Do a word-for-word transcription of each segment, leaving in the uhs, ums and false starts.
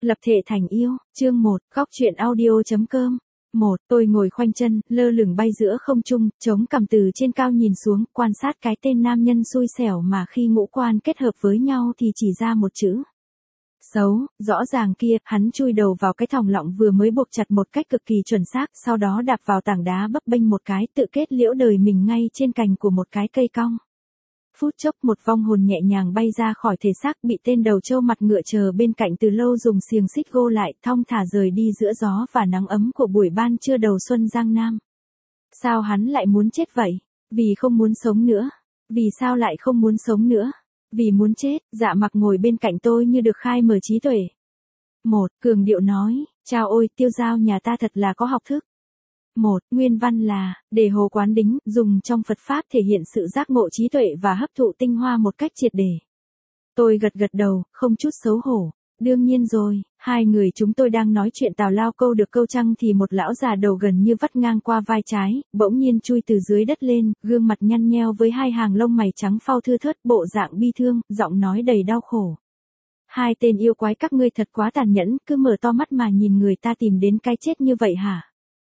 Lập thể thành yêu, chương một, góc truyện audio.com. một. Tôi ngồi khoanh chân, lơ lửng bay giữa không trung, chống cằm từ trên cao nhìn xuống, quan sát cái tên nam nhân xui xẻo mà khi ngũ quan kết hợp với nhau thì chỉ ra một chữ. Xấu, rõ ràng kia, hắn chui đầu vào cái thòng lọng vừa mới buộc chặt một cách cực kỳ chuẩn xác, sau đó đạp vào tảng đá bấp bênh một cái, tự kết liễu đời mình ngay trên cành của một cái cây cong. Phút chốc một vong hồn nhẹ nhàng bay ra khỏi thể xác, bị tên đầu trâu mặt ngựa chờ bên cạnh từ lâu dùng xiềng xích gô lại, thong thả rời đi giữa gió và nắng ấm của buổi ban trưa đầu xuân Giang Nam. Sao hắn lại muốn chết vậy? Vì không muốn sống nữa. Vì sao lại không muốn sống nữa? Vì muốn chết. Dạ Mặc ngồi bên cạnh tôi như được khai mở trí tuệ. Một, cường điệu nói, chao ôi, Tiêu Giao nhà ta thật là có học thức. Một, nguyên văn là, để hồ quán đính, dùng trong Phật Pháp thể hiện sự giác ngộ trí tuệ và hấp thụ tinh hoa một cách triệt để. Tôi gật gật đầu, không chút xấu hổ. Đương nhiên rồi, hai người chúng tôi đang nói chuyện tào lao câu được câu trăng thì một lão già đầu gần như vắt ngang qua vai trái, bỗng nhiên chui từ dưới đất lên, gương mặt nhăn nheo với hai hàng lông mày trắng phau thưa thớt, bộ dạng bi thương, giọng nói đầy đau khổ. Hai tên yêu quái các ngươi thật quá tàn nhẫn, cứ mở to mắt mà nhìn người ta tìm đến cái chết như vậy hả?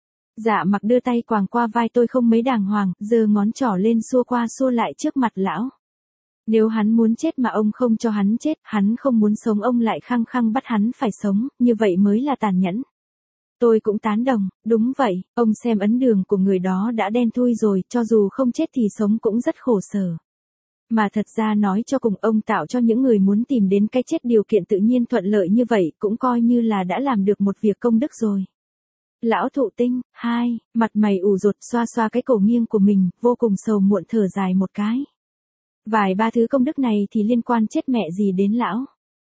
Dạ Mặc đưa tay quàng qua vai tôi không mấy đàng hoàng, giơ ngón trỏ lên xua qua xua lại trước mặt lão. Nếu hắn muốn chết mà ông không cho hắn chết, hắn không muốn sống ông lại khăng khăng bắt hắn phải sống, như vậy mới là tàn nhẫn. Tôi cũng tán đồng, đúng vậy, ông xem ấn đường của người đó đã đen thui rồi, cho dù không chết thì sống cũng rất khổ sở. Mà thật ra nói cho cùng, ông tạo cho những người muốn tìm đến cái chết điều kiện tự nhiên thuận lợi như vậy, cũng coi như là đã làm được một việc công đức rồi. Lão thụ tinh, hai, mặt mày ủ rột xoa xoa cái cổ nghiêng của mình, vô cùng sầu muộn thở dài một cái. Vài ba thứ công đức này thì liên quan chết mẹ gì đến lão.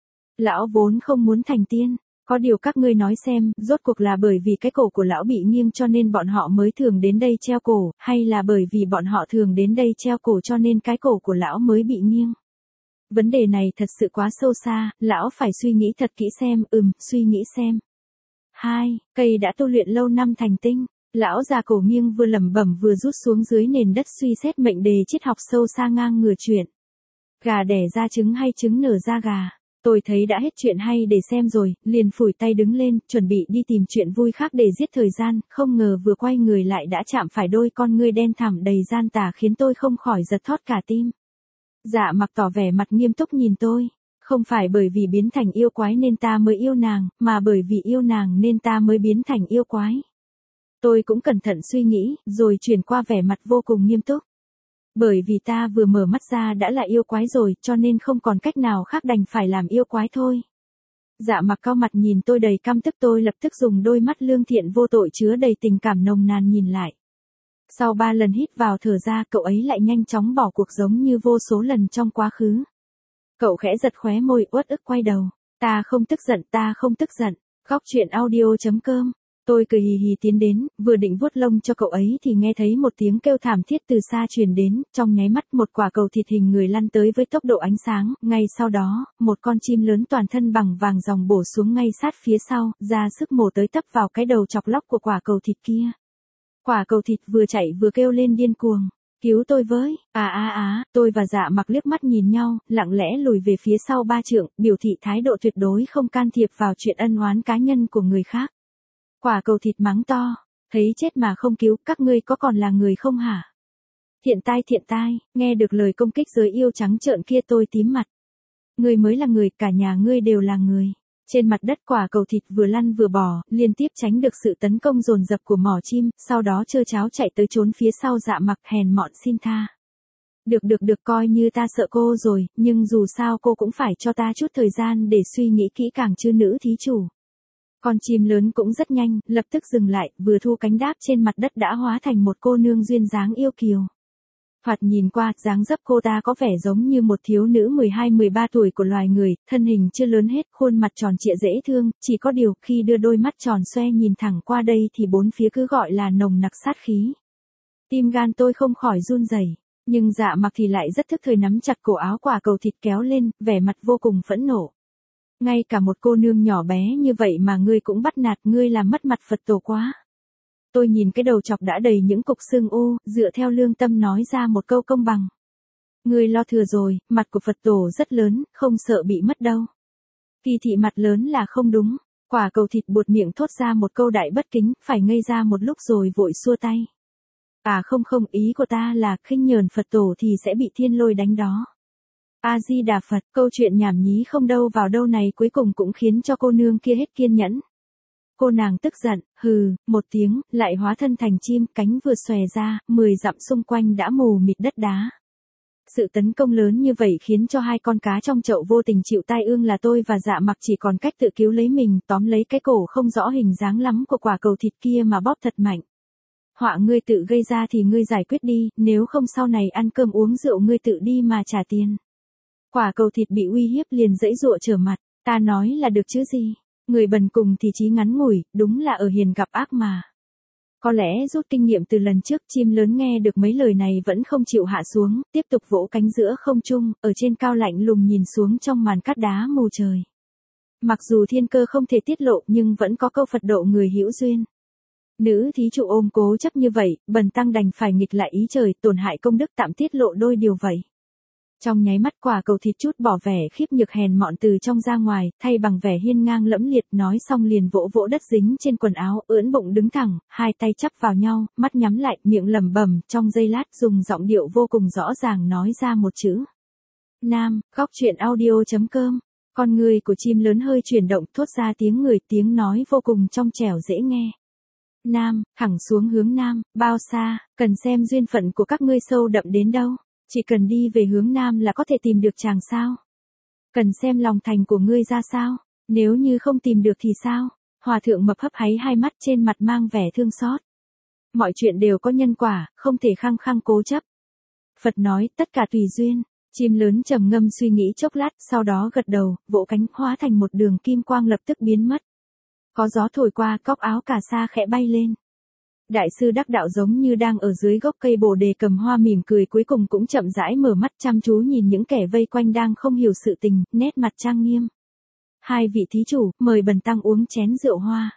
Lão vốn không muốn thành tiên, có điều các ngươi nói xem, rốt cuộc là bởi vì cái cổ của lão bị nghiêng cho nên bọn họ mới thường đến đây treo cổ, hay là bởi vì bọn họ thường đến đây treo cổ cho nên cái cổ của lão mới bị nghiêng. Vấn đề này thật sự quá sâu xa, lão phải suy nghĩ thật kỹ xem, ừm, suy nghĩ xem. Hai, cây đã tu luyện lâu năm thành tinh. Lão già cổ nghiêng vừa lẩm bẩm vừa rút xuống dưới nền đất suy xét mệnh đề triết học sâu xa ngang ngửa chuyện. Gà đẻ ra trứng hay trứng nở ra gà. Tôi thấy đã hết chuyện hay để xem rồi, liền phủi tay đứng lên, chuẩn bị đi tìm chuyện vui khác để giết thời gian, không ngờ vừa quay người lại đã chạm phải đôi con ngươi đen thẳm đầy gian tà khiến tôi không khỏi giật thót cả tim. Dạ Mặc tỏ vẻ mặt nghiêm túc nhìn tôi. Không phải bởi vì biến thành yêu quái nên ta mới yêu nàng, mà bởi vì yêu nàng nên ta mới biến thành yêu quái. Tôi cũng cẩn thận suy nghĩ, rồi chuyển qua vẻ mặt vô cùng nghiêm túc. Bởi vì ta vừa mở mắt ra đã là yêu quái rồi, cho nên không còn cách nào khác đành phải làm yêu quái thôi. Dạ Mặc cau mặt nhìn tôi đầy căm tức, tôi lập tức dùng đôi mắt lương thiện vô tội chứa đầy tình cảm nồng nàn nhìn lại. Sau ba lần hít vào thở ra, cậu ấy lại nhanh chóng bỏ cuộc giống như vô số lần trong quá khứ. Cậu khẽ giật khóe môi, uất ức quay đầu. Ta không tức giận, ta không tức giận. Góc truyện audio.com. Tôi cười hì hì tiến đến, vừa định vuốt lông cho cậu ấy thì nghe thấy một tiếng kêu thảm thiết từ xa truyền đến, trong nháy mắt một quả cầu thịt hình người lăn tới với tốc độ ánh sáng, ngay sau đó, một con chim lớn toàn thân bằng vàng ròng bổ xuống ngay sát phía sau, ra sức mổ tới tấp vào cái đầu chọc lóc của quả cầu thịt kia. Quả cầu thịt vừa chạy vừa kêu lên điên cuồng. Cứu tôi với, à à à, tôi và Dạ Mặc liếc mắt nhìn nhau, lặng lẽ lùi về phía sau ba trượng, biểu thị thái độ tuyệt đối không can thiệp vào chuyện ân oán cá nhân của người khác. Quả cầu thịt mắng to, thấy chết mà không cứu, các ngươi có còn là người không hả? Thiện tai thiện tai, nghe được lời công kích giới yêu trắng trợn kia tôi tím mặt. Ngươi mới là người, cả nhà ngươi đều là người. Trên mặt đất quả cầu thịt vừa lăn vừa bò, liên tiếp tránh được sự tấn công dồn dập của mỏ chim, sau đó trơ tráo chạy tới trốn phía sau Dạ Mặc hèn mọn xin tha. Được được được, coi như ta sợ cô rồi, nhưng dù sao cô cũng phải cho ta chút thời gian để suy nghĩ kỹ càng chứ nữ thí chủ. Con chim lớn cũng rất nhanh, lập tức dừng lại, vừa thu cánh đáp trên mặt đất đã hóa thành một cô nương duyên dáng yêu kiều. Thoạt nhìn qua, dáng dấp cô ta có vẻ giống như một thiếu nữ mười hai mười ba tuổi của loài người, thân hình chưa lớn hết, khuôn mặt tròn trịa dễ thương, chỉ có điều khi đưa đôi mắt tròn xoe nhìn thẳng qua đây thì bốn phía cứ gọi là nồng nặc sát khí. Tim gan tôi không khỏi run rẩy, nhưng Dạ Mặc thì lại rất thức thời nắm chặt cổ áo quả cầu thịt kéo lên, vẻ mặt vô cùng phẫn nộ. Ngay cả một cô nương nhỏ bé như vậy mà ngươi cũng bắt nạt, ngươi làm mất mặt Phật tổ quá. Tôi nhìn cái đầu chọc đã đầy những cục xương u, dựa theo lương tâm nói ra một câu công bằng. Ngươi lo thừa rồi, mặt của Phật tổ rất lớn, không sợ bị mất đâu. Kỳ thị mặt lớn là không đúng, Quả cầu thịt buột miệng thốt ra một câu đại bất kính, phải ngây ra một lúc rồi vội xua tay. À không không, ý của ta là khinh nhờn Phật tổ thì sẽ bị thiên lôi đánh đó. A-di-đà Phật, câu chuyện nhảm nhí không đâu vào đâu này cuối cùng cũng khiến cho cô nương kia hết kiên nhẫn. Cô nàng tức giận, hừ, một tiếng, lại hóa thân thành chim, cánh vừa xòe ra, mười dặm xung quanh đã mù mịt đất đá. Sự tấn công lớn như vậy khiến cho hai con cá trong chậu vô tình chịu tai ương là tôi và Dạ Mặc chỉ còn cách tự cứu lấy mình, tóm lấy cái cổ không rõ hình dáng lắm của quả cầu thịt kia mà bóp thật mạnh. Họa ngươi tự gây ra thì ngươi giải quyết đi, nếu không sau này ăn cơm uống rượu ngươi tự đi mà trả tiền. Quả cầu thịt bị uy hiếp liền dãy dụa trở mặt, ta nói là được chứ gì. Người bần cùng thì chí ngắn ngủi, đúng là ở hiền gặp ác mà. Có lẽ rút kinh nghiệm từ lần trước, chim lớn nghe được mấy lời này vẫn không chịu hạ xuống, tiếp tục vỗ cánh giữa không trung, ở trên cao lạnh lùng nhìn xuống trong màn cát đá mù trời. Mặc dù thiên cơ không thể tiết lộ nhưng vẫn có câu Phật độ người hữu duyên. Nữ thí chủ ôm cố chấp như vậy, bần tăng đành phải nghịch lại ý trời, tổn hại công đức tạm tiết lộ đôi điều vậy. Trong nháy mắt quả cầu thịt chút bỏ vẻ khiếp nhược hèn mọn từ trong ra ngoài, thay bằng vẻ hiên ngang lẫm liệt, nói xong liền vỗ vỗ đất dính trên quần áo, ưỡn bụng đứng thẳng, hai tay chắp vào nhau, mắt nhắm lại, miệng lẩm bẩm, trong giây lát dùng giọng điệu vô cùng rõ ràng nói ra một chữ. Nam, góc truyện audio chấm com. Con người của chim lớn hơi chuyển động, thốt ra tiếng người, tiếng nói vô cùng trong trẻo dễ nghe. Nam, thẳng xuống hướng Nam, bao xa, cần xem duyên phận của các ngươi sâu đậm đến đâu. Chỉ cần đi về hướng Nam là có thể tìm được chàng sao? Cần xem lòng thành của ngươi ra sao? Nếu như không tìm được thì sao? Hòa thượng mập hấp háy hai mắt, trên mặt mang vẻ thương xót. Mọi chuyện đều có nhân quả, không thể khăng khăng cố chấp. Phật nói, tất cả tùy duyên. Chim lớn trầm ngâm suy nghĩ chốc lát, sau đó gật đầu, vỗ cánh hóa thành một đường kim quang lập tức biến mất. Có gió thổi qua, cóc áo cà sa khẽ bay lên. Đại sư đắc đạo giống như đang ở dưới gốc cây bồ đề cầm hoa mỉm cười, cuối cùng cũng chậm rãi mở mắt chăm chú nhìn những kẻ vây quanh đang không hiểu sự tình, nét mặt trang nghiêm. Hai vị thí chủ, mời bần tăng uống chén rượu hoa.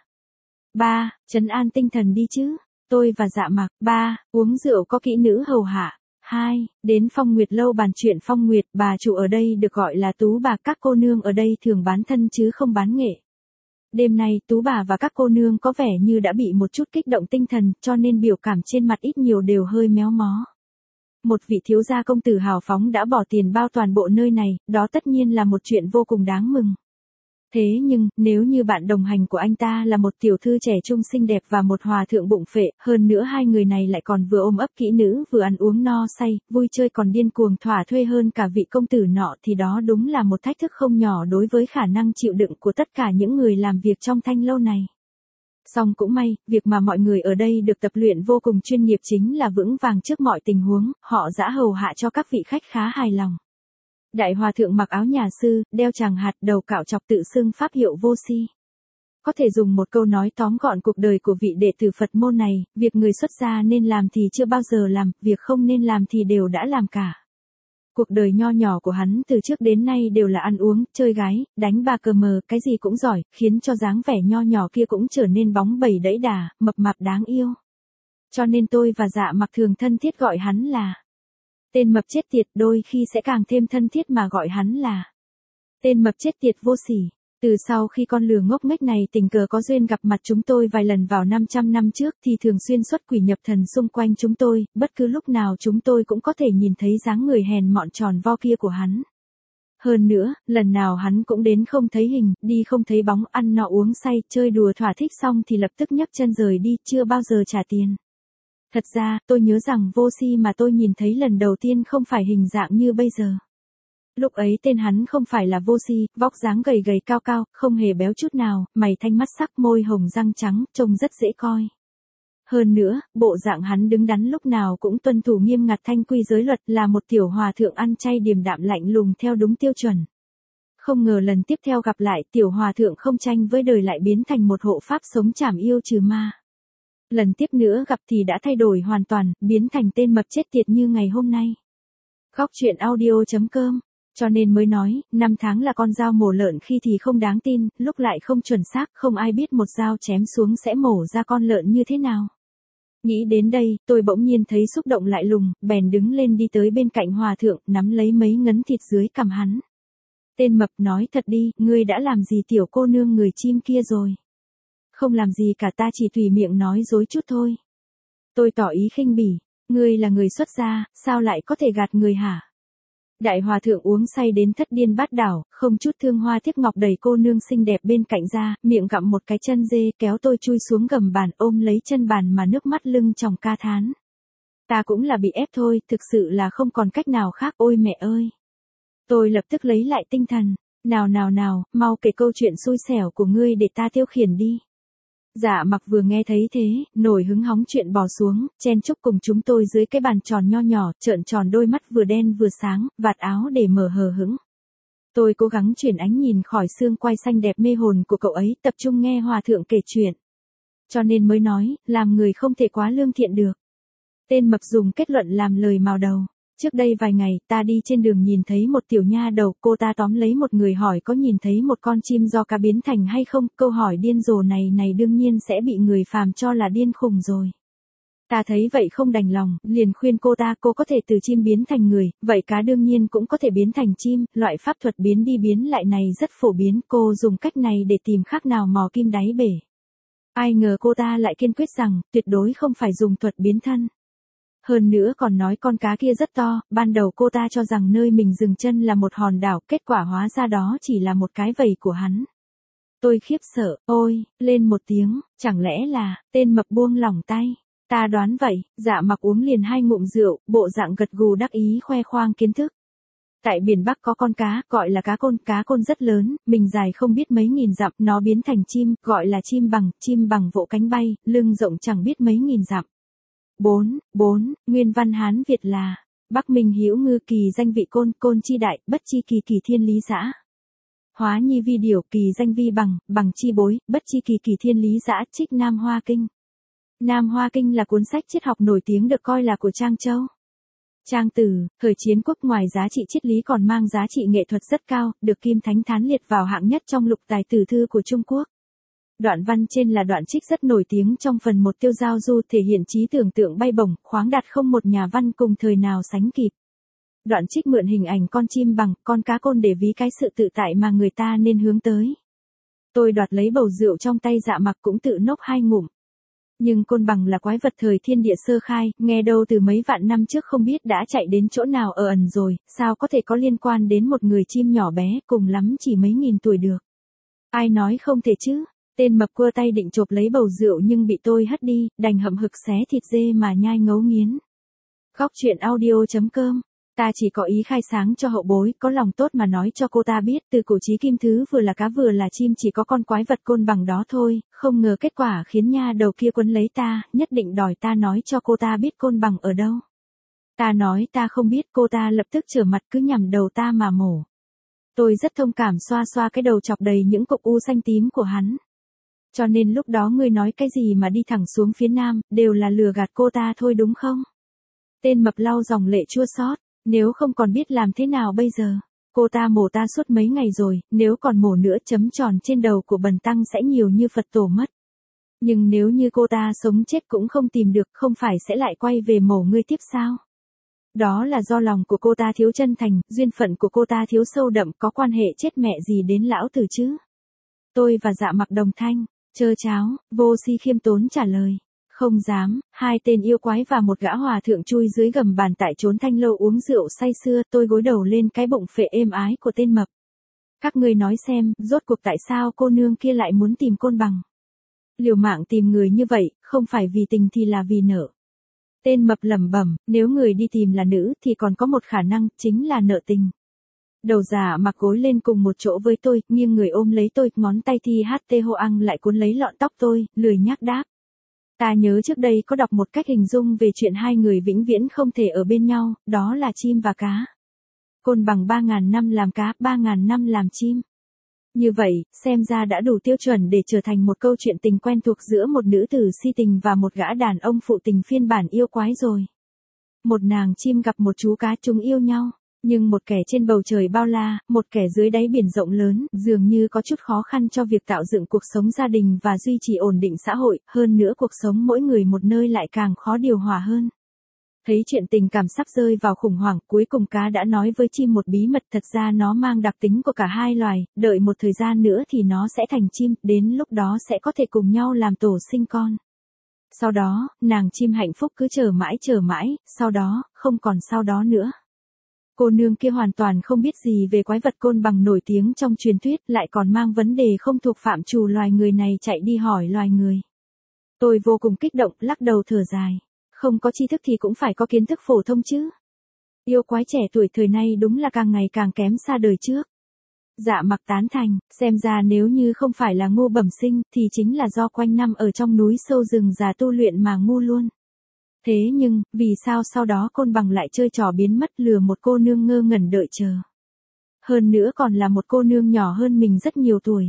Ba, trấn an tinh thần đi chứ. Tôi và Dạ Mặc. Ba, uống rượu có kỹ nữ hầu hạ. Hai, đến Phong Nguyệt lâu bàn chuyện Phong Nguyệt, bà chủ ở đây được gọi là Tú bà, các cô nương ở đây thường bán thân chứ không bán nghệ. Đêm nay Tú bà và các cô nương có vẻ như đã bị một chút kích động tinh thần, cho nên biểu cảm trên mặt ít nhiều đều hơi méo mó. Một vị thiếu gia công tử hào phóng đã bỏ tiền bao toàn bộ nơi này, đó tất nhiên là một chuyện vô cùng đáng mừng. Thế nhưng, nếu như bạn đồng hành của anh ta là một tiểu thư trẻ trung xinh đẹp và một hòa thượng bụng phệ, hơn nữa hai người này lại còn vừa ôm ấp kỹ nữ, vừa ăn uống no say, vui chơi còn điên cuồng thỏa thuê hơn cả vị công tử nọ, thì đó đúng là một thách thức không nhỏ đối với khả năng chịu đựng của tất cả những người làm việc trong thanh lâu này. Song cũng may, việc mà mọi người ở đây được tập luyện vô cùng chuyên nghiệp chính là vững vàng trước mọi tình huống, họ dã hầu hạ cho các vị khách khá hài lòng. Đại hòa thượng mặc áo nhà sư, đeo tràng hạt, đầu cạo chọc, tự xưng pháp hiệu vô si. Có thể dùng một câu nói tóm gọn cuộc đời của vị đệ tử Phật môn này, việc người xuất gia nên làm thì chưa bao giờ làm, việc không nên làm thì đều đã làm cả. Cuộc đời nho nhỏ của hắn từ trước đến nay đều là ăn uống, chơi gái, đánh ba cờ mờ, cái gì cũng giỏi, khiến cho dáng vẻ nho nhỏ kia cũng trở nên bóng bẩy đẫy đà, mập mạp đáng yêu. Cho nên tôi và Dạ Mặc thường thân thiết gọi hắn là tên mập chết tiệt, đôi khi sẽ càng thêm thân thiết mà gọi hắn là tên mập chết tiệt vô sỉ. Từ sau khi con lừa ngốc nghếch này tình cờ có duyên gặp mặt chúng tôi vài lần vào năm trăm năm trước thì thường xuyên xuất quỷ nhập thần xung quanh chúng tôi, bất cứ lúc nào chúng tôi cũng có thể nhìn thấy dáng người hèn mọn tròn vo kia của hắn. Hơn nữa, lần nào hắn cũng đến không thấy hình, đi không thấy bóng, ăn no uống say, chơi đùa thỏa thích xong thì lập tức nhấc chân rời đi, chưa bao giờ trả tiền. Thật ra, tôi nhớ rằng vô si mà tôi nhìn thấy lần đầu tiên không phải hình dạng như bây giờ. Lúc ấy tên hắn không phải là vô si, vóc dáng gầy gầy cao cao, không hề béo chút nào, mày thanh mắt sắc, môi hồng răng trắng, trông rất dễ coi. Hơn nữa, bộ dạng hắn đứng đắn lúc nào cũng tuân thủ nghiêm ngặt thanh quy giới luật, là một tiểu hòa thượng ăn chay điềm đạm lạnh lùng theo đúng tiêu chuẩn. Không ngờ lần tiếp theo gặp lại, tiểu hòa thượng không tranh với đời lại biến thành một hộ pháp sống trảm yêu trừ ma. Lần tiếp nữa gặp thì đã thay đổi hoàn toàn, biến thành tên mập chết tiệt như ngày hôm nay. Góc truyện audio chấm com. Cho nên mới nói, năm tháng là con dao mổ lợn khi thì không đáng tin, lúc lại không chuẩn xác, không ai biết một dao chém xuống sẽ mổ ra con lợn như thế nào. Nghĩ đến đây, tôi bỗng nhiên thấy xúc động lại lùng, bèn đứng lên đi tới bên cạnh hòa thượng, nắm lấy mấy ngấn thịt dưới cằm hắn. Tên mập nói thật đi, ngươi đã làm gì tiểu cô nương người chim kia rồi? Không làm gì cả, ta chỉ tùy miệng nói dối chút thôi. Tôi tỏ ý khinh bỉ, ngươi là người xuất gia, sao lại có thể gạt người hả? Đại hòa thượng uống say đến thất điên bát đảo, không chút thương hoa tiếc ngọc đẩy cô nương xinh đẹp bên cạnh ra, miệng gặm một cái chân dê, kéo tôi chui xuống gầm bàn, ôm lấy chân bàn mà nước mắt lưng tròng ca thán. Ta cũng là bị ép thôi, thực sự là không còn cách nào khác, ôi mẹ ơi. Tôi lập tức lấy lại tinh thần, nào nào nào, mau kể câu chuyện xui xẻo của ngươi để ta tiêu khiển đi. Dạ Mặc vừa nghe thấy thế, nổi hứng hóng chuyện bò xuống, chen chúc cùng chúng tôi dưới cái bàn tròn nho nhỏ, trợn tròn đôi mắt vừa đen vừa sáng, vạt áo để mở hờ hững. Tôi cố gắng chuyển ánh nhìn khỏi xương quai xanh đẹp mê hồn của cậu ấy, tập trung nghe hòa thượng kể chuyện. Cho nên mới nói, làm người không thể quá lương thiện được. Tên mập dùng kết luận làm lời mào đầu. Trước đây vài ngày, ta đi trên đường nhìn thấy một tiểu nha đầu, cô ta tóm lấy một người hỏi có nhìn thấy một con chim do cá biến thành hay không, câu hỏi điên rồ này này đương nhiên sẽ bị người phàm cho là điên khùng rồi. Ta thấy vậy không đành lòng, liền khuyên cô ta cô có thể từ chim biến thành người, vậy cá đương nhiên cũng có thể biến thành chim, loại pháp thuật biến đi biến lại này rất phổ biến, cô dùng cách này để tìm khác nào mò kim đáy bể. Ai ngờ cô ta lại kiên quyết rằng, tuyệt đối không phải dùng thuật biến thân. Hơn nữa còn nói con cá kia rất to, ban đầu cô ta cho rằng nơi mình dừng chân là một hòn đảo, kết quả hóa ra đó chỉ là một cái vầy của hắn. Tôi khiếp sợ, ôi, lên một tiếng, chẳng lẽ là, tên mập buông lỏng tay. Ta đoán vậy, Dạ Mặc uống liền hai ngụm rượu, bộ dạng gật gù đắc ý khoe khoang kiến thức. Tại biển Bắc có con cá, gọi là cá côn, cá côn rất lớn, mình dài không biết mấy nghìn dặm, nó biến thành chim, gọi là chim bằng, chim bằng vỗ cánh bay, lưng rộng chẳng biết mấy nghìn dặm. bốn. bốn. Nguyên văn Hán Việt là Bắc Minh Hữu Ngư kỳ danh vị côn, côn chi đại, bất chi kỳ kỳ thiên lý dã. Hóa nhi vi điểu kỳ danh vi bằng, bằng chi bối, bất chi kỳ kỳ thiên lý dã, trích Nam Hoa Kinh. Nam Hoa Kinh là cuốn sách triết học nổi tiếng được coi là của Trang Châu. Trang Tử, thời chiến quốc ngoài giá trị triết lý còn mang giá trị nghệ thuật rất cao, được Kim Thánh Thán liệt vào hạng nhất trong lục tài tử thư của Trung Quốc. Đoạn văn trên là đoạn trích rất nổi tiếng trong phần một tiêu giao du, thể hiện trí tưởng tượng bay bổng, khoáng đạt không một nhà văn cùng thời nào sánh kịp. Đoạn trích mượn hình ảnh con chim bằng, con cá côn để ví cái sự tự tại mà người ta nên hướng tới. Tôi đoạt lấy bầu rượu trong tay Dạ Mặc cũng tự nốc hai ngụm. Nhưng côn bằng là quái vật thời thiên địa sơ khai, nghe đâu từ mấy vạn năm trước không biết đã chạy đến chỗ nào ở ẩn rồi, sao có thể có liên quan đến một người chim nhỏ bé, cùng lắm chỉ mấy nghìn tuổi được. Ai nói không thể chứ? Tên mập cua tay định chộp lấy bầu rượu nhưng bị tôi hất đi, đành hậm hực xé thịt dê mà nhai ngấu nghiến. Góc truyện audio chấm com. Ta chỉ có ý khai sáng cho hậu bối, có lòng tốt mà nói cho cô ta biết, từ cổ chí kim thứ vừa là cá vừa là chim, chỉ có con quái vật côn bằng đó thôi, không ngờ kết quả khiến nha đầu kia quấn lấy ta, nhất định đòi ta nói cho cô ta biết côn bằng ở đâu. Ta nói ta không biết, cô ta lập tức trở mặt cứ nhằm đầu ta mà mổ. Tôi rất thông cảm xoa xoa cái đầu chọc đầy những cục u xanh tím của hắn. Cho nên lúc đó ngươi nói cái gì mà đi thẳng xuống phía nam, đều là lừa gạt cô ta thôi đúng không? Tên mập lau dòng lệ chua xót, nếu không còn biết làm thế nào bây giờ? Cô ta mổ ta suốt mấy ngày rồi, nếu còn mổ nữa chấm tròn trên đầu của bần tăng sẽ nhiều như Phật tổ mất. Nhưng nếu như cô ta sống chết cũng không tìm được, không phải sẽ lại quay về mổ ngươi tiếp sao? Đó là do lòng của cô ta thiếu chân thành, duyên phận của cô ta thiếu sâu đậm, có quan hệ chết mẹ gì đến lão tử chứ? Tôi và Dạ Mặc đồng thanh, chơ cháo, vô si khiêm tốn trả lời. Không dám, hai tên yêu quái và một gã hòa thượng chui dưới gầm bàn tại trốn thanh lâu uống rượu say sưa, tôi gối đầu lên cái bụng phệ êm ái của tên mập. Các ngươi nói xem, rốt cuộc tại sao cô nương kia lại muốn tìm côn bằng? Liều mạng tìm người như vậy, không phải vì tình thì là vì nợ. Tên mập lẩm bẩm, nếu người đi tìm là nữ thì còn có một khả năng, chính là nợ tình. Đầu Dạ Mặc gối lên cùng một chỗ với tôi, nghiêng người ôm lấy tôi, ngón tay thi hát tê hô ăn lại cuốn lấy lọn tóc tôi, lười nhác đáp. Ta nhớ trước đây có đọc một cách hình dung về chuyện hai người vĩnh viễn không thể ở bên nhau, đó là chim và cá. Côn bằng ba ngàn năm làm cá, ba ngàn năm làm chim. Như vậy, xem ra đã đủ tiêu chuẩn để trở thành một câu chuyện tình quen thuộc giữa một nữ tử si tình và một gã đàn ông phụ tình phiên bản yêu quái rồi. Một nàng chim gặp một chú cá, chúng yêu nhau. Nhưng một kẻ trên bầu trời bao la, một kẻ dưới đáy biển rộng lớn, dường như có chút khó khăn cho việc tạo dựng cuộc sống gia đình và duy trì ổn định xã hội, hơn nữa cuộc sống mỗi người một nơi lại càng khó điều hòa hơn. Thấy chuyện tình cảm sắp rơi vào khủng hoảng, cuối cùng cá đã nói với chim một bí mật, thật ra nó mang đặc tính của cả hai loài, đợi một thời gian nữa thì nó sẽ thành chim, đến lúc đó sẽ có thể cùng nhau làm tổ sinh con. Sau đó, nàng chim hạnh phúc cứ chờ mãi chờ mãi, sau đó, không còn sau đó nữa. Cô nương kia hoàn toàn không biết gì về quái vật côn bằng nổi tiếng trong truyền thuyết, lại còn mang vấn đề không thuộc phạm trù loài người này chạy đi hỏi loài người. Tôi vô cùng kích động, lắc đầu thở dài. Không có tri thức thì cũng phải có kiến thức phổ thông chứ. Yêu quái trẻ tuổi thời nay đúng là càng ngày càng kém xa đời trước. Dạ mặc tán thành, xem ra nếu như không phải là ngu bẩm sinh thì chính là do quanh năm ở trong núi sâu rừng già tu luyện mà ngu luôn. Thế nhưng, vì sao sau đó côn bằng lại chơi trò biến mất lừa một cô nương ngơ ngẩn đợi chờ. Hơn nữa còn là một cô nương nhỏ hơn mình rất nhiều tuổi.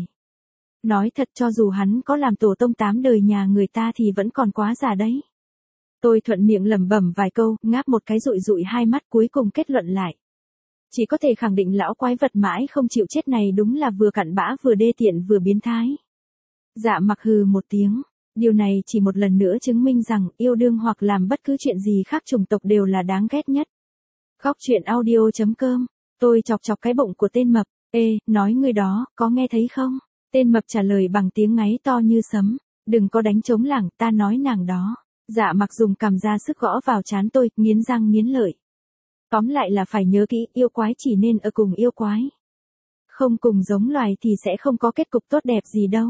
Nói thật cho dù hắn có làm tổ tông tám đời nhà người ta thì vẫn còn quá già đấy. Tôi thuận miệng lẩm bẩm vài câu, ngáp một cái dụi dụi hai mắt cuối cùng kết luận lại. Chỉ có thể khẳng định lão quái vật mãi không chịu chết này đúng là vừa cặn bã vừa đê tiện vừa biến thái. Dạ mặc hừ một tiếng. Điều này chỉ một lần nữa chứng minh rằng yêu đương hoặc làm bất cứ chuyện gì khác chủng tộc đều là đáng ghét nhất. Góc truyện audio chấm com. Tôi chọc chọc cái bụng của tên mập. Ê, nói người đó, có nghe thấy không? Tên mập trả lời bằng tiếng ngáy to như sấm. Đừng có đánh trống lảng, ta nói nàng đó. Dạ mặc dùng cằm ra sức gõ vào trán tôi, nghiến răng nghiến lợi. Tóm lại là phải nhớ kỹ, yêu quái chỉ nên ở cùng yêu quái. Không cùng giống loài thì sẽ không có kết cục tốt đẹp gì đâu.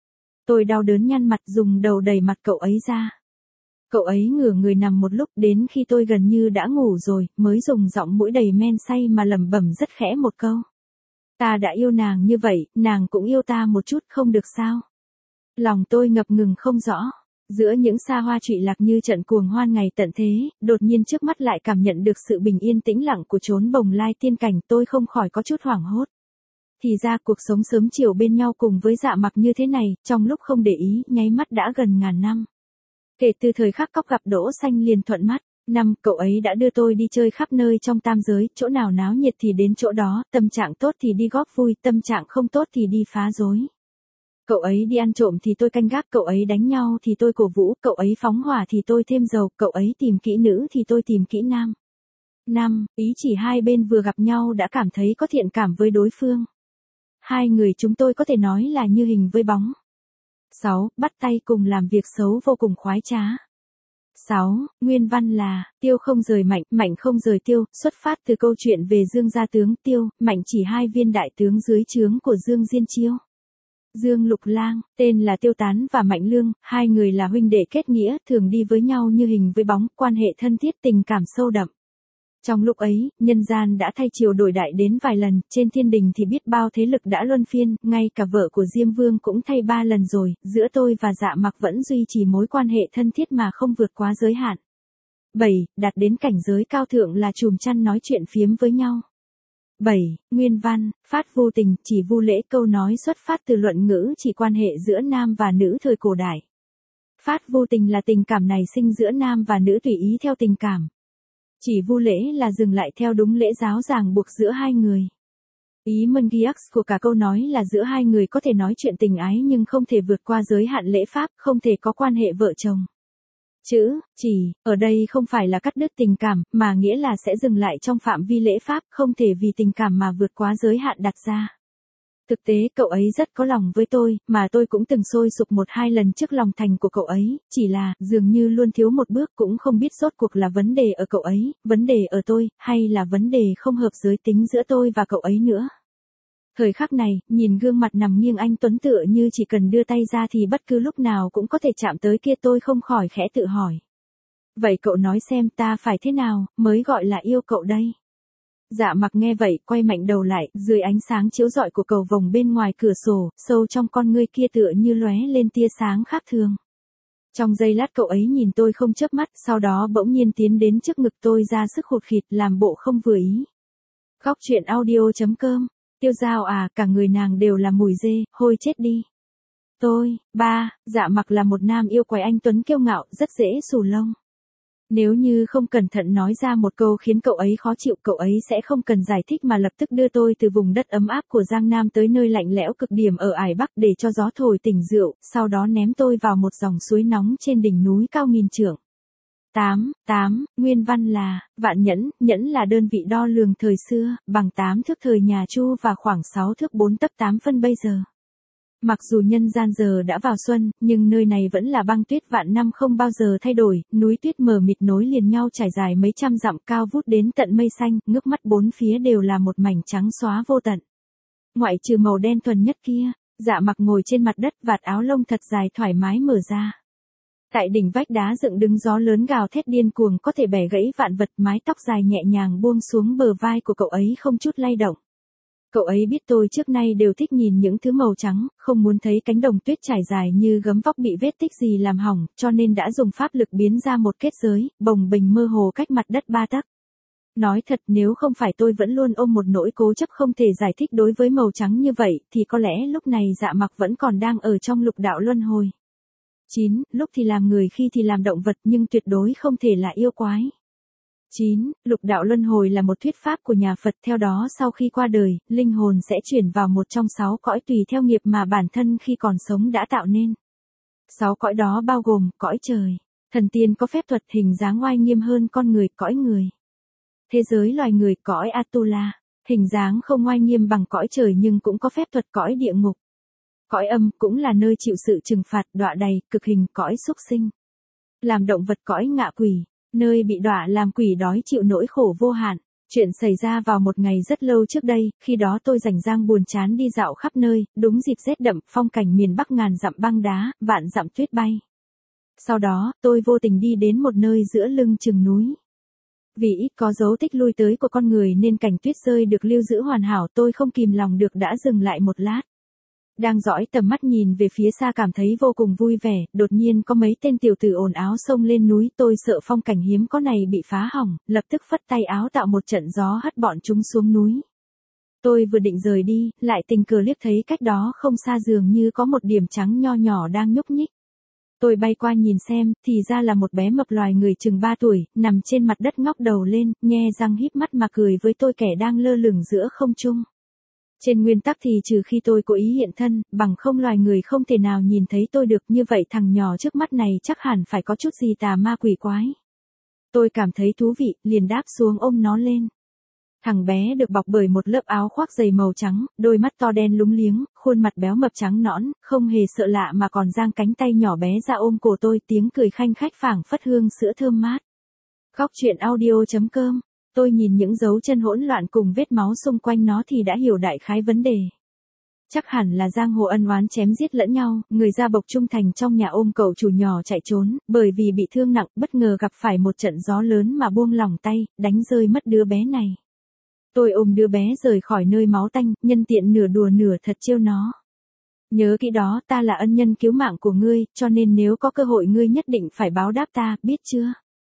Tôi đau đớn nhăn mặt dùng đầu đẩy mặt cậu ấy ra. Cậu ấy ngửa người nằm một lúc đến khi tôi gần như đã ngủ rồi, mới dùng giọng mũi đầy men say mà lẩm bẩm rất khẽ một câu. Ta đã yêu nàng như vậy, nàng cũng yêu ta một chút không được sao? Lòng tôi ngập ngừng không rõ. Giữa những xa hoa trụy lạc như trận cuồng hoan ngày tận thế, đột nhiên trước mắt lại cảm nhận được sự bình yên tĩnh lặng của chốn bồng lai tiên cảnh, tôi không khỏi có chút hoảng hốt. Thì ra cuộc sống sớm chiều bên nhau cùng với Dạ mặc như thế này, trong lúc không để ý, nháy mắt đã gần ngàn năm. Kể từ thời khắc cóc gặp đỗ xanh liền thuận mắt, năm cậu ấy đã đưa tôi đi chơi khắp nơi trong tam giới, chỗ nào náo nhiệt thì đến chỗ đó, tâm trạng tốt thì đi góp vui, tâm trạng không tốt thì đi phá rối. Cậu ấy đi ăn trộm thì tôi canh gác, cậu ấy đánh nhau thì tôi cổ vũ, cậu ấy phóng hỏa thì tôi thêm dầu, cậu ấy tìm kỹ nữ thì tôi tìm kỹ nam. Năm, ý chỉ hai bên vừa gặp nhau đã cảm thấy có thiện cảm với đối phương. Hai người chúng tôi có thể nói là như hình với bóng. Sáu, bắt tay cùng làm việc xấu vô cùng khoái trá. Sáu, nguyên văn là, Tiêu không rời Mạnh, Mạnh không rời Tiêu, xuất phát từ câu chuyện về Dương gia tướng, Tiêu, Mạnh chỉ hai viên đại tướng dưới trướng của Dương Diên Chiêu. Dương Lục Lang, tên là Tiêu Tán và Mạnh Lương, hai người là huynh đệ kết nghĩa, thường đi với nhau như hình với bóng, quan hệ thân thiết tình cảm sâu đậm. Trong lúc ấy, nhân gian đã thay chiều đổi đại đến vài lần, trên thiên đình thì biết bao thế lực đã luân phiên, ngay cả vợ của Diêm Vương cũng thay ba lần rồi, giữa tôi và Dạ mặc vẫn duy trì mối quan hệ thân thiết mà không vượt quá giới hạn. bảy. Đạt đến cảnh giới cao thượng là chùm chăn nói chuyện phiếm với nhau. bảy. Nguyên văn, phát vô tình, chỉ vu lễ, câu nói xuất phát từ luận ngữ chỉ quan hệ giữa nam và nữ thời cổ đại. Phát vô tình là tình cảm này sinh giữa nam và nữ tùy ý theo tình cảm. Chỉ vu lễ là dừng lại theo đúng lễ giáo ràng buộc giữa hai người. Ý Mengiax của cả câu nói là giữa hai người có thể nói chuyện tình ái nhưng không thể vượt qua giới hạn lễ pháp, không thể có quan hệ vợ chồng. Chữ, chỉ, ở đây không phải là cắt đứt tình cảm, mà nghĩa là sẽ dừng lại trong phạm vi lễ pháp, không thể vì tình cảm mà vượt quá giới hạn đặt ra. Thực tế cậu ấy rất có lòng với tôi, mà tôi cũng từng sôi sục một hai lần trước lòng thành của cậu ấy, chỉ là, dường như luôn thiếu một bước, cũng không biết rốt cuộc là vấn đề ở cậu ấy, vấn đề ở tôi, hay là vấn đề không hợp giới tính giữa tôi và cậu ấy nữa. Thời khắc này, nhìn gương mặt nằm nghiêng anh Tuấn tựa như chỉ cần đưa tay ra thì bất cứ lúc nào cũng có thể chạm tới kia, tôi không khỏi khẽ tự hỏi. Vậy cậu nói xem ta phải thế nào, mới gọi là yêu cậu đây? Dạ mặc nghe vậy, quay mạnh đầu lại, dưới ánh sáng chiếu rọi của cầu vồng bên ngoài cửa sổ, sâu trong con ngươi kia tựa như lóe lên tia sáng khác thường. Trong giây lát cậu ấy nhìn tôi không chớp mắt, sau đó bỗng nhiên tiến đến trước ngực tôi ra sức khụt khịt, làm bộ không vừa ý. Góc truyện audio chấm com. Tiêu Giao à, cả người nàng đều là mùi dê, hôi chết đi. Tôi, ba, Dạ mặc là một nam yêu quái anh tuấn kiêu ngạo, rất dễ xù lông. Nếu như không cẩn thận nói ra một câu khiến cậu ấy khó chịu, cậu ấy sẽ không cần giải thích mà lập tức đưa tôi từ vùng đất ấm áp của Giang Nam tới nơi lạnh lẽo cực điểm ở ải Bắc để cho gió thổi tỉnh rượu, sau đó ném tôi vào một dòng suối nóng trên đỉnh núi cao nghìn trượng. tám, tám, nguyên văn là, vạn nhẫn, nhẫn là đơn vị đo lường thời xưa, bằng tám thước thời nhà Chu và khoảng sáu thước bốn tấc tám phân bây giờ. Mặc dù nhân gian giờ đã vào xuân, nhưng nơi này vẫn là băng tuyết vạn năm không bao giờ thay đổi, núi tuyết mờ mịt nối liền nhau trải dài mấy trăm dặm cao vút đến tận mây xanh, ngước mắt bốn phía đều là một mảnh trắng xóa vô tận. Ngoại trừ màu đen thuần nhất kia, Dạ Mặc ngồi trên mặt đất, vạt áo lông thật dài thoải mái mở ra. Tại đỉnh vách đá dựng đứng, gió lớn gào thét điên cuồng có thể bẻ gãy vạn vật, mái tóc dài nhẹ nhàng buông xuống bờ vai của cậu ấy không chút lay động. Cậu ấy biết tôi trước nay đều thích nhìn những thứ màu trắng, không muốn thấy cánh đồng tuyết trải dài như gấm vóc bị vết tích gì làm hỏng, cho nên đã dùng pháp lực biến ra một kết giới, bồng bềnh mơ hồ cách mặt đất ba tấc. Nói thật, nếu không phải tôi vẫn luôn ôm một nỗi cố chấp không thể giải thích đối với màu trắng như vậy, thì có lẽ lúc này Dạ Mặc vẫn còn đang ở trong lục đạo luân hồi. chín. Lúc thì làm người khi thì làm động vật, nhưng tuyệt đối không thể là yêu quái. chín. Lục đạo luân hồi là một thuyết pháp của nhà Phật, theo đó sau khi qua đời, linh hồn sẽ chuyển vào một trong sáu cõi tùy theo nghiệp mà bản thân khi còn sống đã tạo nên. Sáu cõi đó bao gồm cõi trời, thần tiên có phép thuật hình dáng oai nghiêm hơn con người, cõi người. Thế giới loài người, cõi Atula, hình dáng không oai nghiêm bằng cõi trời nhưng cũng có phép thuật, cõi địa ngục. Cõi âm cũng là nơi chịu sự trừng phạt, đọa đầy, cực hình, cõi súc sinh. Làm động vật, cõi ngạ quỷ, nơi bị đọa làm quỷ đói chịu nỗi khổ vô hạn. Chuyện xảy ra vào một ngày rất lâu trước đây, khi đó tôi rảnh rang buồn chán đi dạo khắp nơi, đúng dịp rét đậm, phong cảnh miền Bắc ngàn dặm băng đá, vạn dặm tuyết bay. Sau đó, tôi vô tình đi đến một nơi giữa lưng chừng núi. Vì ít có dấu tích lui tới của con người nên cảnh tuyết rơi được lưu giữ hoàn hảo, tôi không kìm lòng được đã dừng lại một lát. Đang dõi tầm mắt nhìn về phía xa cảm thấy vô cùng vui vẻ, đột nhiên có mấy tên tiểu tử ồn áo xông lên núi, tôi sợ phong cảnh hiếm có này bị phá hỏng, lập tức phất tay áo tạo một trận gió hất bọn chúng xuống núi. Tôi vừa định rời đi, lại tình cờ liếc thấy cách đó không xa dường như có một điểm trắng nho nhỏ đang nhúc nhích. Tôi bay qua nhìn xem, thì ra là một bé mập loài người chừng ba tuổi, nằm trên mặt đất ngóc đầu lên, nhe răng híp mắt mà cười với tôi, kẻ đang lơ lửng giữa không trung. Trên nguyên tắc thì trừ khi tôi cố ý hiện thân, bằng không loài người không thể nào nhìn thấy tôi được, như vậy thằng nhỏ trước mắt này chắc hẳn phải có chút gì tà ma quỷ quái. Tôi cảm thấy thú vị, liền đáp xuống ôm nó lên. Thằng bé được bọc bởi một lớp áo khoác dày màu trắng, đôi mắt to đen lúng liếng, khuôn mặt béo mập trắng nõn, không hề sợ lạ mà còn giang cánh tay nhỏ bé ra ôm cổ tôi, tiếng cười khanh khách phảng phất hương sữa thơm mát. Góc truyện audio chấm com. Tôi nhìn những dấu chân hỗn loạn cùng vết máu xung quanh nó thì đã hiểu đại khái vấn đề. Chắc hẳn là giang hồ ân oán chém giết lẫn nhau, người gia bộc trung thành trong nhà ôm cậu chủ nhỏ chạy trốn, bởi vì bị thương nặng, bất ngờ gặp phải một trận gió lớn mà buông lỏng tay, đánh rơi mất đứa bé này. Tôi ôm đứa bé rời khỏi nơi máu tanh, nhân tiện nửa đùa nửa thật trêu nó. Nhớ kỹ đó, ta là ân nhân cứu mạng của ngươi, cho nên nếu có cơ hội ngươi nhất định phải báo đáp ta, biết chưa?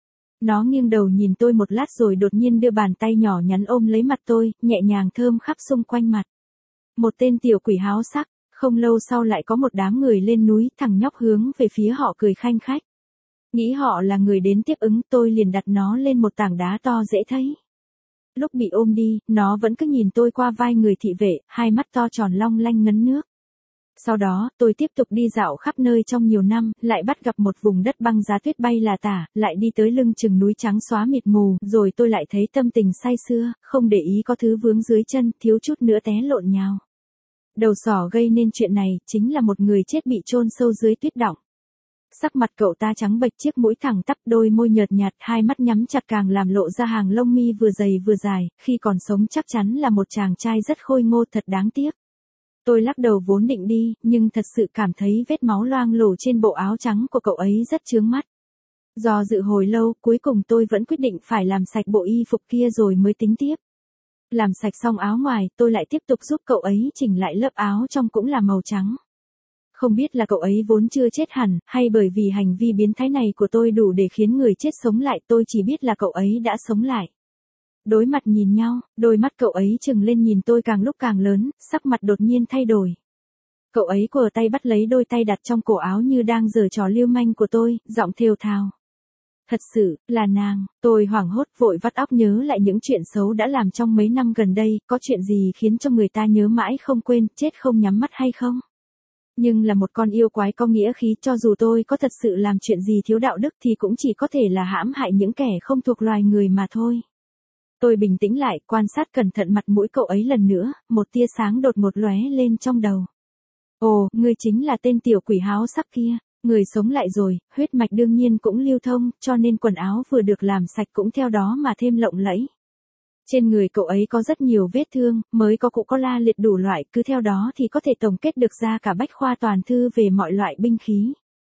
Nó nghiêng đầu nhìn tôi một lát rồi đột nhiên đưa bàn tay nhỏ nhắn ôm lấy mặt tôi, nhẹ nhàng thơm khắp xung quanh mặt. Một tên tiểu quỷ háo sắc, không lâu sau lại có một đám người lên núi, thằng nhóc hướng về phía họ cười khanh khách. Nghĩ họ là người đến tiếp ứng, tôi liền đặt nó lên một tảng đá to dễ thấy. Lúc bị ôm đi, nó vẫn cứ nhìn tôi qua vai người thị vệ, hai mắt to tròn long lanh ngấn nước. Sau đó, tôi tiếp tục đi dạo khắp nơi trong nhiều năm, lại bắt gặp một vùng đất băng giá tuyết bay là tả, lại đi tới lưng chừng núi trắng xóa mịt mù, rồi tôi lại thấy tâm tình say sưa, không để ý có thứ vướng dưới chân, thiếu chút nữa té lộn nhào. Đầu sỏ gây nên chuyện này, chính là một người chết bị chôn sâu dưới tuyết đọng. Sắc mặt cậu ta trắng bệch, chiếc mũi thẳng tắp, đôi môi nhợt nhạt, hai mắt nhắm chặt càng làm lộ ra hàng lông mi vừa dày vừa dài, khi còn sống chắc chắn là một chàng trai rất khôi ngô, thật đáng tiếc. Tôi lắc đầu vốn định đi, nhưng thật sự cảm thấy vết máu loang lổ trên bộ áo trắng của cậu ấy rất chướng mắt. Do dự hồi lâu, cuối cùng tôi vẫn quyết định phải làm sạch bộ y phục kia rồi mới tính tiếp. Làm sạch xong áo ngoài, tôi lại tiếp tục giúp cậu ấy chỉnh lại lớp áo trong cũng là màu trắng. Không biết là cậu ấy vốn chưa chết hẳn, hay bởi vì hành vi biến thái này của tôi đủ để khiến người chết sống lại, tôi chỉ biết là cậu ấy đã sống lại. Đối mặt nhìn nhau, đôi mắt cậu ấy trừng lên nhìn tôi càng lúc càng lớn, sắc mặt đột nhiên thay đổi. Cậu ấy quờ tay bắt lấy đôi tay đặt trong cổ áo như đang giở trò lưu manh của tôi, giọng thều thào. Thật sự, là nàng, tôi hoảng hốt vội vắt óc nhớ lại những chuyện xấu đã làm trong mấy năm gần đây, có chuyện gì khiến cho người ta nhớ mãi không quên, chết không nhắm mắt hay không? Nhưng là một con yêu quái có nghĩa khí, cho dù tôi có thật sự làm chuyện gì thiếu đạo đức thì cũng chỉ có thể là hãm hại những kẻ không thuộc loài người mà thôi. Tôi bình tĩnh lại, quan sát cẩn thận mặt mũi cậu ấy lần nữa, một tia sáng đột ngột lóe lên trong đầu. Ồ, ngươi chính là tên tiểu quỷ háo sắc kia. Người sống lại rồi, huyết mạch đương nhiên cũng lưu thông, cho nên quần áo vừa được làm sạch cũng theo đó mà thêm lộng lẫy. Trên người cậu ấy có rất nhiều vết thương, mới có cụ có la liệt đủ loại, cứ theo đó thì có thể tổng kết được ra cả bách khoa toàn thư về mọi loại binh khí.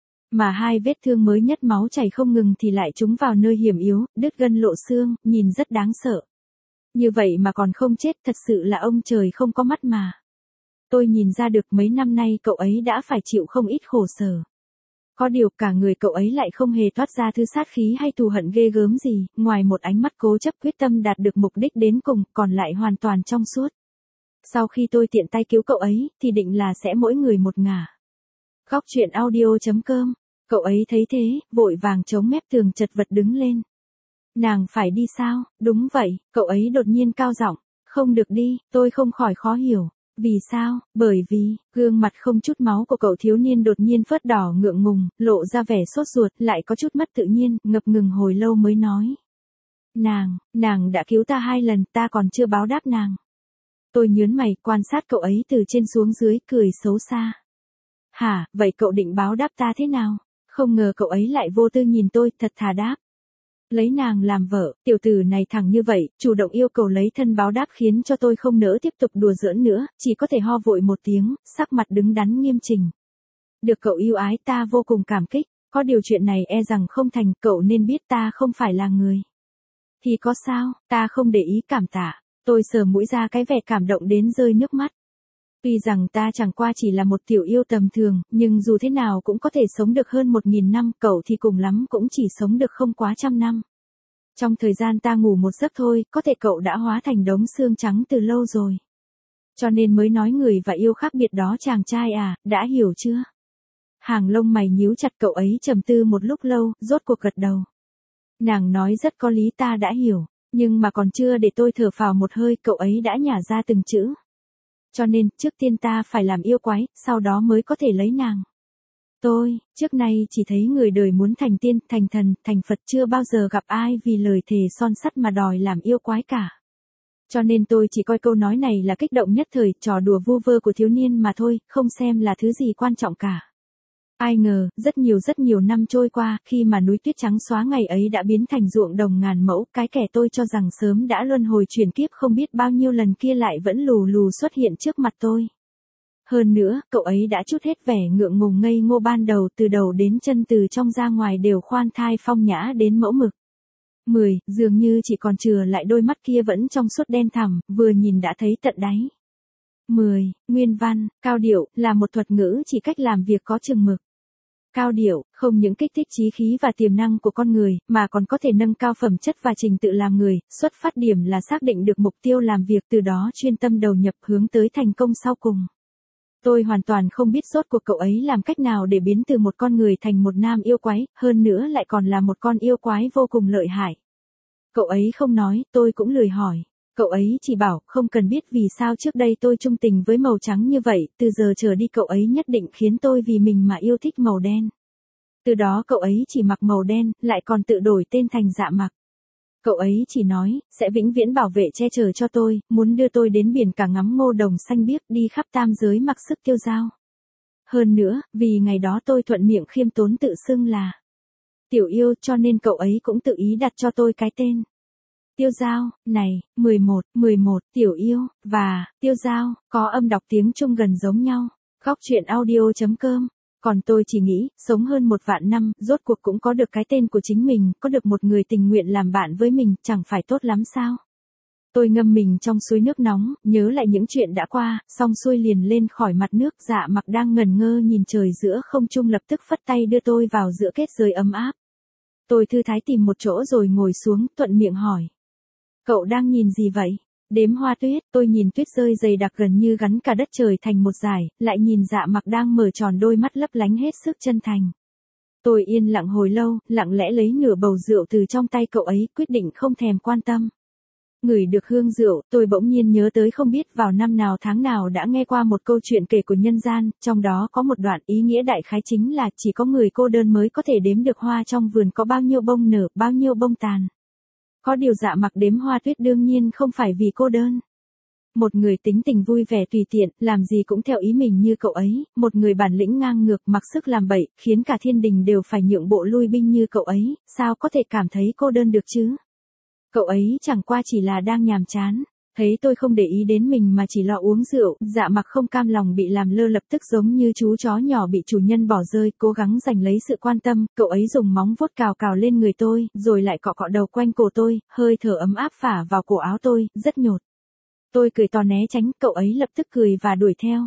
Mà hai vết thương mới nhất máu chảy không ngừng thì lại trúng vào nơi hiểm yếu, đứt gân lộ xương, nhìn rất đáng sợ. Như vậy mà còn không chết, thật sự là ông trời không có mắt mà. Tôi nhìn ra được mấy năm nay cậu ấy đã phải chịu không ít khổ sở. Có điều cả người cậu ấy lại không hề toát ra thứ sát khí hay thù hận ghê gớm gì, ngoài một ánh mắt cố chấp quyết tâm đạt được mục đích đến cùng, còn lại hoàn toàn trong suốt. Sau khi tôi tiện tay cứu cậu ấy, thì định là sẽ mỗi người một ngả. Góc truyện audio chấm com, cậu ấy thấy thế, vội vàng chống mép tường chật vật đứng lên. Nàng phải đi sao? Đúng vậy, cậu ấy đột nhiên cao giọng, không được đi, tôi không khỏi khó hiểu. Vì sao? Bởi vì, gương mặt không chút máu của cậu thiếu niên đột nhiên phớt đỏ ngượng ngùng, lộ ra vẻ sốt ruột, lại có chút mất tự nhiên, ngập ngừng hồi lâu mới nói. Nàng, nàng đã cứu ta hai lần, ta còn chưa báo đáp nàng. Tôi nhớn mày, quan sát cậu ấy từ trên xuống dưới, cười xấu xa. Hả, vậy cậu định báo đáp ta thế nào? Không ngờ cậu ấy lại vô tư nhìn tôi, thật thà đáp. Lấy nàng làm vợ, tiểu tử này thẳng như vậy, chủ động yêu cầu lấy thân báo đáp khiến cho tôi không nỡ tiếp tục đùa giỡn nữa, chỉ có thể ho vội một tiếng, sắc mặt đứng đắn nghiêm chỉnh. Được cậu yêu ái ta vô cùng cảm kích, có điều chuyện này e rằng không thành, cậu nên biết ta không phải là người. Thì có sao, ta không để ý cảm tạ, tôi sờ mũi ra cái vẻ cảm động đến rơi nước mắt. Tuy rằng ta chẳng qua chỉ là một tiểu yêu tầm thường, nhưng dù thế nào cũng có thể sống được hơn một nghìn năm, cậu thì cùng lắm cũng chỉ sống được không quá trăm năm. Trong thời gian ta ngủ một giấc thôi, có thể cậu đã hóa thành đống xương trắng từ lâu rồi. Cho nên mới nói người và yêu khác biệt đó chàng trai à, đã hiểu chưa? Hàng lông mày nhíu chặt, cậu ấy trầm tư một lúc lâu, rốt cuộc gật đầu. Nàng nói rất có lý, ta đã hiểu, nhưng mà còn chưa để tôi thở phào một hơi, cậu ấy đã nhả ra từng chữ. Cho nên, trước tiên ta phải làm yêu quái, sau đó mới có thể lấy nàng. Tôi, trước nay chỉ thấy người đời muốn thành tiên, thành thần, thành Phật, chưa bao giờ gặp ai vì lời thề son sắt mà đòi làm yêu quái cả. Cho nên tôi chỉ coi câu nói này là kích động nhất thời, trò đùa vu vơ của thiếu niên mà thôi, không xem là thứ gì quan trọng cả. Ai ngờ, rất nhiều rất nhiều năm trôi qua, khi mà núi tuyết trắng xóa ngày ấy đã biến thành ruộng đồng ngàn mẫu, cái kẻ tôi cho rằng sớm đã luân hồi chuyển kiếp không biết bao nhiêu lần kia lại vẫn lù lù xuất hiện trước mặt tôi. Hơn nữa, cậu ấy đã trút hết vẻ ngượng ngùng ngây ngô ban đầu, từ đầu đến chân, từ trong ra ngoài đều khoan thai phong nhã đến mẫu mực. Mười, dường như chỉ còn chừa lại đôi mắt kia vẫn trong suốt đen thẳm, vừa nhìn đã thấy tận đáy. Mười, nguyên văn, cao điệu, là một thuật ngữ chỉ cách làm việc có chừng mực. Cao điệu, không những kích thích trí khí và tiềm năng của con người, mà còn có thể nâng cao phẩm chất và trình tự làm người, xuất phát điểm là xác định được mục tiêu làm việc, từ đó chuyên tâm đầu nhập hướng tới thành công sau cùng. Tôi hoàn toàn không biết rốt cuộc cậu ấy làm cách nào để biến từ một con người thành một nam yêu quái, hơn nữa lại còn là một con yêu quái vô cùng lợi hại. Cậu ấy không nói, tôi cũng lười hỏi. Cậu ấy chỉ bảo, không cần biết vì sao trước đây tôi trung tình với màu trắng như vậy, từ giờ trở đi cậu ấy nhất định khiến tôi vì mình mà yêu thích màu đen. Từ đó cậu ấy chỉ mặc màu đen, lại còn tự đổi tên thành Dạ Mặc. Cậu ấy chỉ nói, sẽ vĩnh viễn bảo vệ che chở cho tôi, muốn đưa tôi đến biển cả ngắm ngô đồng xanh biếc, đi khắp tam giới mặc sức tiêu dao. Hơn nữa, vì ngày đó tôi thuận miệng khiêm tốn tự xưng là tiểu yêu, cho nên cậu ấy cũng tự ý đặt cho tôi cái tên. Tiêu dao, này, mười một, mười một, tiểu yêu, và, tiêu dao, có âm đọc tiếng Trung gần giống nhau. Góc truyện audio chấm com. Còn tôi chỉ nghĩ, sống hơn một vạn năm, rốt cuộc cũng có được cái tên của chính mình, có được một người tình nguyện làm bạn với mình, chẳng phải tốt lắm sao? Tôi ngâm mình trong suối nước nóng, nhớ lại những chuyện đã qua, xong xuôi liền lên khỏi mặt nước. Dạ Mặc đang ngẩn ngơ nhìn trời giữa không trung lập tức phất tay đưa tôi vào giữa kết giới ấm áp. Tôi thư thái tìm một chỗ rồi ngồi xuống, thuận miệng hỏi. Cậu đang nhìn gì vậy? Đếm hoa tuyết, tôi nhìn tuyết rơi dày đặc gần như gắn cả đất trời thành một dải, lại nhìn Dạ Mặc đang mở tròn đôi mắt lấp lánh hết sức chân thành. Tôi yên lặng hồi lâu, lặng lẽ lấy nửa bầu rượu từ trong tay cậu ấy, quyết định không thèm quan tâm. Ngửi được hương rượu, tôi bỗng nhiên nhớ tới không biết vào năm nào tháng nào đã nghe qua một câu chuyện kể của nhân gian, trong đó có một đoạn ý nghĩa đại khái chính là chỉ có người cô đơn mới có thể đếm được hoa trong vườn có bao nhiêu bông nở, bao nhiêu bông tàn. Có điều Dạ Mặc đếm hoa tuyết đương nhiên không phải vì cô đơn. Một người tính tình vui vẻ tùy tiện, làm gì cũng theo ý mình như cậu ấy, một người bản lĩnh ngang ngược mặc sức làm bậy, khiến cả thiên đình đều phải nhượng bộ lui binh như cậu ấy, sao có thể cảm thấy cô đơn được chứ? Cậu ấy chẳng qua chỉ là đang nhàm chán. Thấy tôi không để ý đến mình mà chỉ lo uống rượu, Dạ Mặc không cam lòng bị làm lơ lập tức giống như chú chó nhỏ bị chủ nhân bỏ rơi, cố gắng giành lấy sự quan tâm, cậu ấy dùng móng vuốt cào cào lên người tôi, rồi lại cọ cọ đầu quanh cổ tôi, hơi thở ấm áp phả vào cổ áo tôi, rất nhột. Tôi cười to né tránh, cậu ấy lập tức cười và đuổi theo.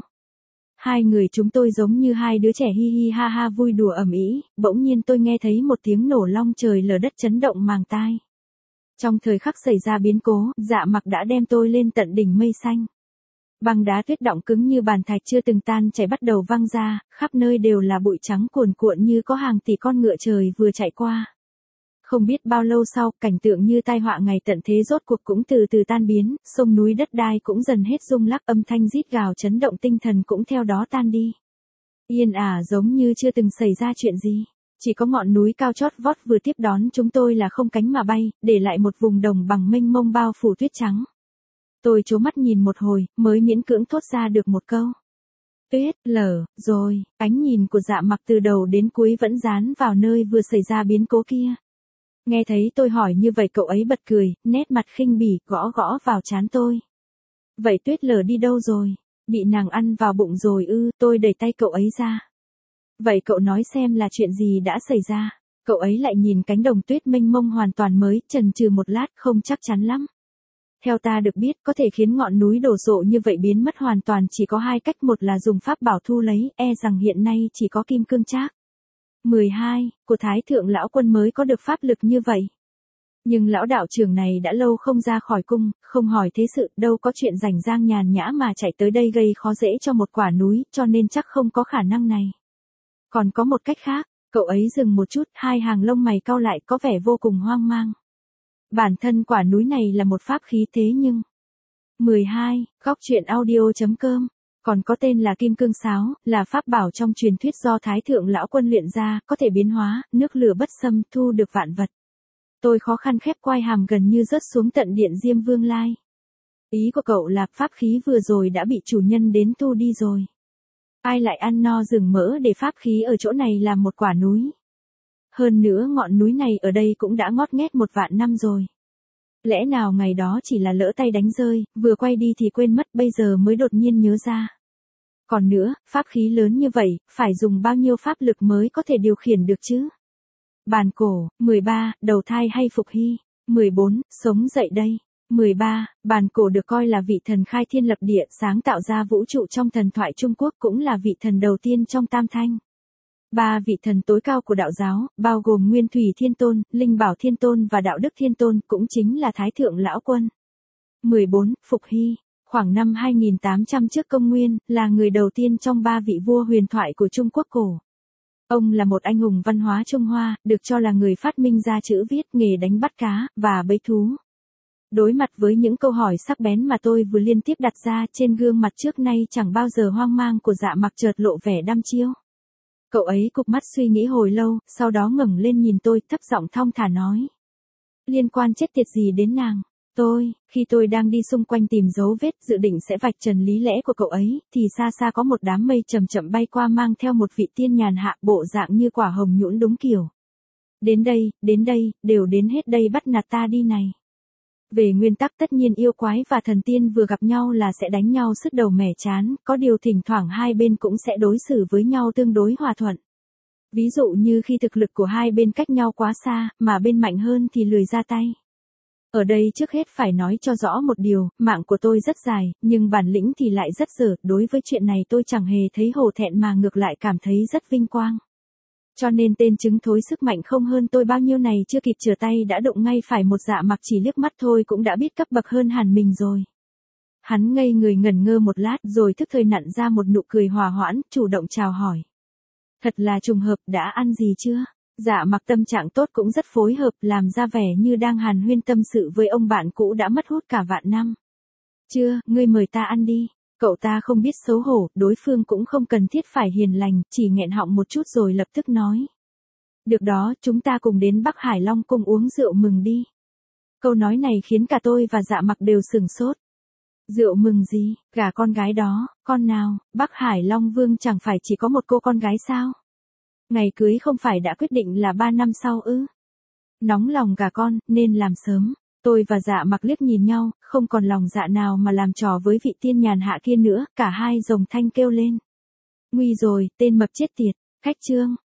Hai người chúng tôi giống như hai đứa trẻ hi hi ha ha vui đùa ầm ĩ, bỗng nhiên tôi nghe thấy một tiếng nổ long trời lở đất chấn động màng tai. Trong thời khắc xảy ra biến cố, Dạ Mặc đã đem tôi lên tận đỉnh mây xanh. Băng đá tuyết đọng cứng như bàn thạch chưa từng tan chảy bắt đầu văng ra, khắp nơi đều là bụi trắng cuồn cuộn như có hàng tỷ con ngựa trời vừa chạy qua. Không biết bao lâu sau, cảnh tượng như tai họa ngày tận thế rốt cuộc cũng từ từ tan biến, sông núi đất đai cũng dần hết rung lắc, âm thanh rít gào chấn động tinh thần cũng theo đó tan đi. Yên ả giống như chưa từng xảy ra chuyện gì. Chỉ có ngọn núi cao chót vót vừa tiếp đón chúng tôi là không cánh mà bay, để lại một vùng đồng bằng mênh mông bao phủ tuyết trắng. Tôi trố mắt nhìn một hồi, mới miễn cưỡng thốt ra được một câu. Tuyết, lở, rồi, ánh nhìn của Dạ Mặc từ đầu đến cuối vẫn dán vào nơi vừa xảy ra biến cố kia. Nghe thấy tôi hỏi như vậy cậu ấy bật cười, nét mặt khinh bỉ, gõ gõ vào trán tôi. Vậy tuyết lở đi đâu rồi? Bị nàng ăn vào bụng rồi ư? Tôi đẩy tay cậu ấy ra. Vậy cậu nói xem là chuyện gì đã xảy ra? Cậu ấy lại nhìn cánh đồng tuyết mênh mông hoàn toàn mới, chần chừ một lát, không chắc chắn lắm. Theo ta được biết, có thể khiến ngọn núi đổ sộ như vậy biến mất hoàn toàn chỉ có hai cách, một là dùng pháp bảo thu lấy, e rằng hiện nay chỉ có kim cương trác mười hai, của Thái Thượng Lão Quân mới có được pháp lực như vậy. Nhưng lão đạo trưởng này đã lâu không ra khỏi cung, không hỏi thế sự, đâu có chuyện rảnh rang nhàn nhã mà chạy tới đây gây khó dễ cho một quả núi, cho nên chắc không có khả năng này. Còn có một cách khác, cậu ấy dừng một chút, hai hàng lông mày cau lại có vẻ vô cùng hoang mang. Bản thân quả núi này là một pháp khí thế nhưng... mười hai, góc truyện audio chấm com. Còn có tên là Kim Cương Sáo, là pháp bảo trong truyền thuyết do Thái Thượng Lão Quân luyện ra, có thể biến hóa, nước lửa bất xâm, thu được vạn vật. Tôi khó khăn khép quai hàm gần như rớt xuống tận điện Diêm Vương Lai. Ý của cậu là pháp khí vừa rồi đã bị chủ nhân đến thu đi rồi. Ai lại ăn no rừng mỡ để pháp khí ở chỗ này làm một quả núi. Hơn nữa ngọn núi này ở đây cũng đã ngót nghét một vạn năm rồi. Lẽ nào ngày đó chỉ là lỡ tay đánh rơi, vừa quay đi thì quên mất, bây giờ mới đột nhiên nhớ ra. Còn nữa, pháp khí lớn như vậy, phải dùng bao nhiêu pháp lực mới có thể điều khiển được chứ? Bàn cổ, mười ba, đầu thai hay phục hy? mười bốn, sống dậy đây. mười ba, bàn cổ được coi là vị thần khai thiên lập địa, sáng tạo ra vũ trụ trong thần thoại Trung Quốc, cũng là vị thần đầu tiên trong Tam Thanh. Ba vị thần tối cao của đạo giáo, bao gồm Nguyên Thủy Thiên Tôn, Linh Bảo Thiên Tôn và Đạo Đức Thiên Tôn, cũng chính là Thái Thượng Lão Quân. mười bốn, Phục Hy, khoảng năm hai nghìn tám trăm trước công nguyên, là người đầu tiên trong ba vị vua huyền thoại của Trung Quốc cổ. Ông là một anh hùng văn hóa Trung Hoa, được cho là người phát minh ra chữ viết, nghề đánh bắt cá, và bẫy thú. Đối mặt với những câu hỏi sắc bén mà tôi vừa liên tiếp đặt ra, trên gương mặt trước nay chẳng bao giờ hoang mang của Dạ Mặc chợt lộ vẻ đăm chiêu. Cậu ấy cụp mắt suy nghĩ hồi lâu, sau đó ngẩng lên nhìn tôi, thấp giọng thong thả nói. Liên quan chết tiệt gì đến nàng? Tôi, khi tôi đang đi xung quanh tìm dấu vết, dự định sẽ vạch trần lý lẽ của cậu ấy, thì xa xa có một đám mây chậm chậm bay qua mang theo một vị tiên nhàn hạ, bộ dạng như quả hồng nhũn đúng kiểu. Đến đây, đến đây, đều đến hết đây bắt nạt ta đi này. Về nguyên tắc tất nhiên yêu quái và thần tiên vừa gặp nhau là sẽ đánh nhau sứt đầu mẻ chán, có điều thỉnh thoảng hai bên cũng sẽ đối xử với nhau tương đối hòa thuận. Ví dụ như khi thực lực của hai bên cách nhau quá xa, mà bên mạnh hơn thì lười ra tay. Ở đây trước hết phải nói cho rõ một điều, mạng của tôi rất dài, nhưng bản lĩnh thì lại rất dở, đối với chuyện này tôi chẳng hề thấy hổ thẹn mà ngược lại cảm thấy rất vinh quang. Cho nên tên chứng thối sức mạnh không hơn tôi bao nhiêu này chưa kịp chừa tay đã đụng ngay phải một Dạ Mặc chỉ liếc mắt thôi cũng đã biết cấp bậc hơn hẳn mình rồi. Hắn ngây người ngẩn ngơ một lát rồi thức thời nặn ra một nụ cười hòa hoãn, chủ động chào hỏi. Thật là trùng hợp, đã ăn gì chưa? Dạ Mặc tâm trạng tốt cũng rất phối hợp, làm ra vẻ như đang hàn huyên tâm sự với ông bạn cũ đã mất hút cả vạn năm. Chưa, ngươi mời ta ăn đi. Cậu ta không biết xấu hổ, đối phương cũng không cần thiết phải hiền lành, chỉ nghẹn họng một chút rồi lập tức nói. Được đó, chúng ta cùng đến Bắc Hải Long Cung uống rượu mừng đi. Câu nói này khiến cả tôi và Dạ Mặc đều sửng sốt. Rượu mừng gì, gả con gái đó, con nào, Bắc Hải Long Vương chẳng phải chỉ có một cô con gái sao? Ngày cưới không phải đã quyết định là ba năm sau ư? Nóng lòng gả con, nên làm sớm. Tôi và Dạ Mặc liếc nhìn nhau, không còn lòng dạ nào mà làm trò với vị tiên nhàn hạ kia nữa, cả hai rồng thanh kêu lên. Nguy rồi, tên mập chết tiệt, khách trương.